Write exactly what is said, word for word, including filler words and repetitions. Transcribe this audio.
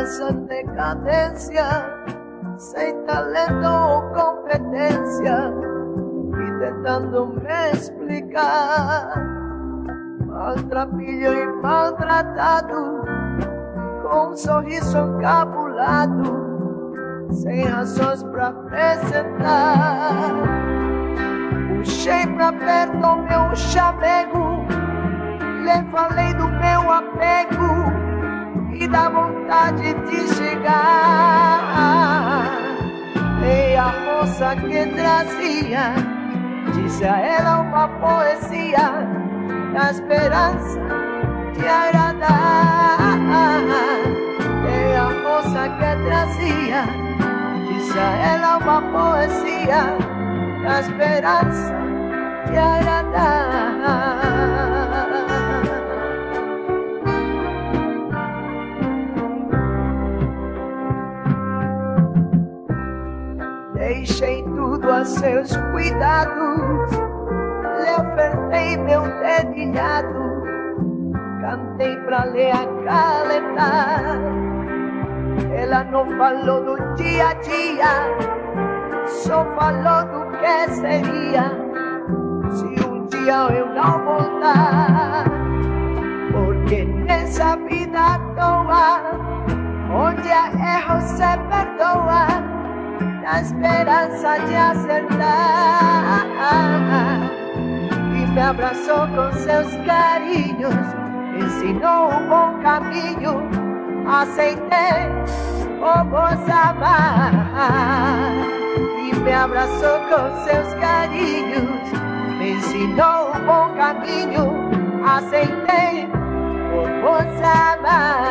essa decadência, sem talento ou competência, e tentando me explicar, maltrapilho e maltratado, com um sorriso encabulado, sem razões pra apresentar. Puxei pra perto o meu chamego, lhe falei do meu apego e da vontade de chegar. E a moça que trazia, disse a ela uma poesia, na esperança de agradar. E a moça que trazia, disse a ela uma poesia, na esperança de agradar. Deixei tudo a seus cuidados, lhe ofertei meu dedilhado, cantei pra lhe acalentar. Ela não falou do dia a dia, só falou do que seria se um dia eu não voltar. Porque nessa vida à toa, onde há erro se perdoa, na esperança de acertar. E me abraçou com seus carinhos, me ensinou um bom caminho, aceitei, vamos amar. E me abraçou com seus carinhos, me ensinou um bom caminho, aceitei, vamos amar.